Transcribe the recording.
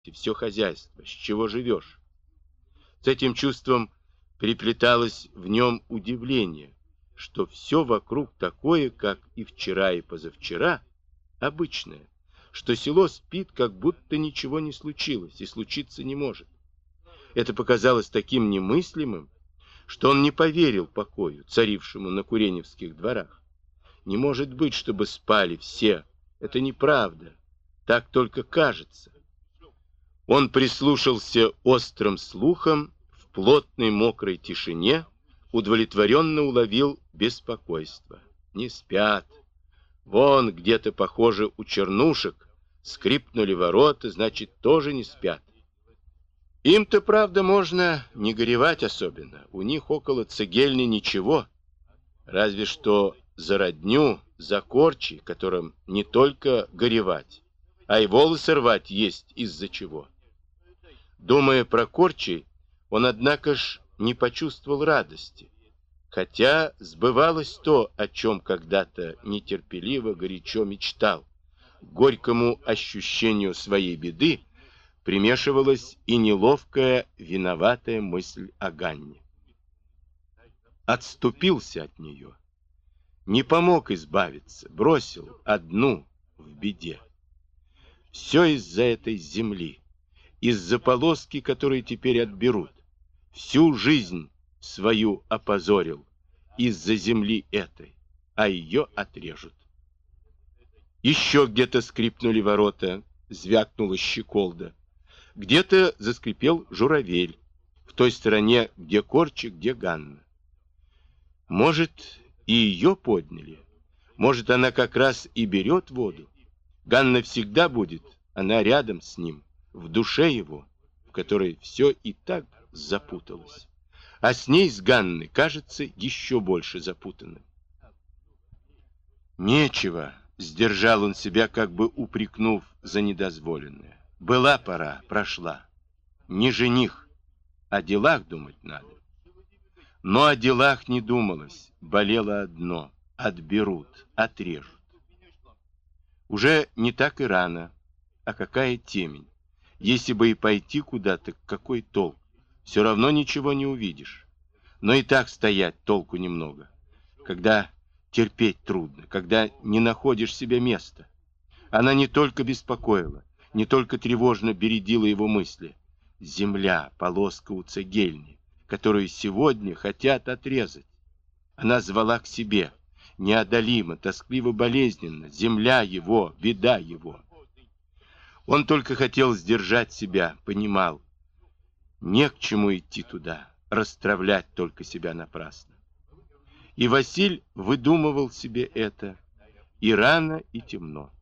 все хозяйство, с чего живешь. С этим чувством переплеталось в нем удивление, что все вокруг такое, как и вчера и позавчера, обычное, что село спит, как будто ничего не случилось и случиться не может. Это показалось таким немыслимым, что он не поверил покою, царившему на Куреневских дворах. Не может быть, чтобы спали все. Это неправда. Так только кажется. Он прислушался острым слухом в плотной мокрой тишине, удовлетворенно уловил беспокойство. Не спят. Вон где-то, похоже, у чернушек скрипнули ворота, значит, тоже не спят. Им-то, правда, можно не горевать особенно. У них около цегельни ничего. Разве что за родню, за корчи, которым не только горевать, а и волосы рвать есть из-за чего. Думая про корчи, он, однако ж, не почувствовал радости. Хотя сбывалось то, о чем когда-то нетерпеливо, горячо мечтал. К горькому ощущению своей беды примешивалась и неловкая, виноватая мысль о Ганне. Отступился от нее, не помог избавиться, бросил одну в беде. Все из-за этой земли, из-за полоски, которые теперь отберут. Всю жизнь свою опозорил из-за земли этой, а ее отрежут. Еще где-то скрипнули ворота, звякнула щеколда. Где-то заскрипел журавель, в той стороне, где Корчи, где Ганна. Может, и ее подняли. Может, она как раз и берет воду. Ганна всегда будет, она рядом с ним, в душе его, в которой все и так запуталось. А с ней, с Ганной, кажется, еще больше запутанным. Нечего, сдержал он себя, как бы упрекнув за недозволенное. Была пора, прошла. Не жених, о делах думать надо. Но о делах не думалось, болело одно: отберут, отрежут. Уже не так и рано, а какая темень. Если бы и пойти куда-то, какой толк? Все равно ничего не увидишь. Но и так стоять толку немного, когда терпеть трудно, когда не находишь себе места. Она не только беспокоила, не только тревожно бередила его мысли. Земля, полоска у цегельни, которую сегодня хотят отрезать. Она звала к себе, неодолимо, тоскливо-болезненно, земля его, беда его. Он только хотел сдержать себя, понимал, не к чему идти туда, расстравлять только себя напрасно. И Василь выдумывал себе это и рано, и темно.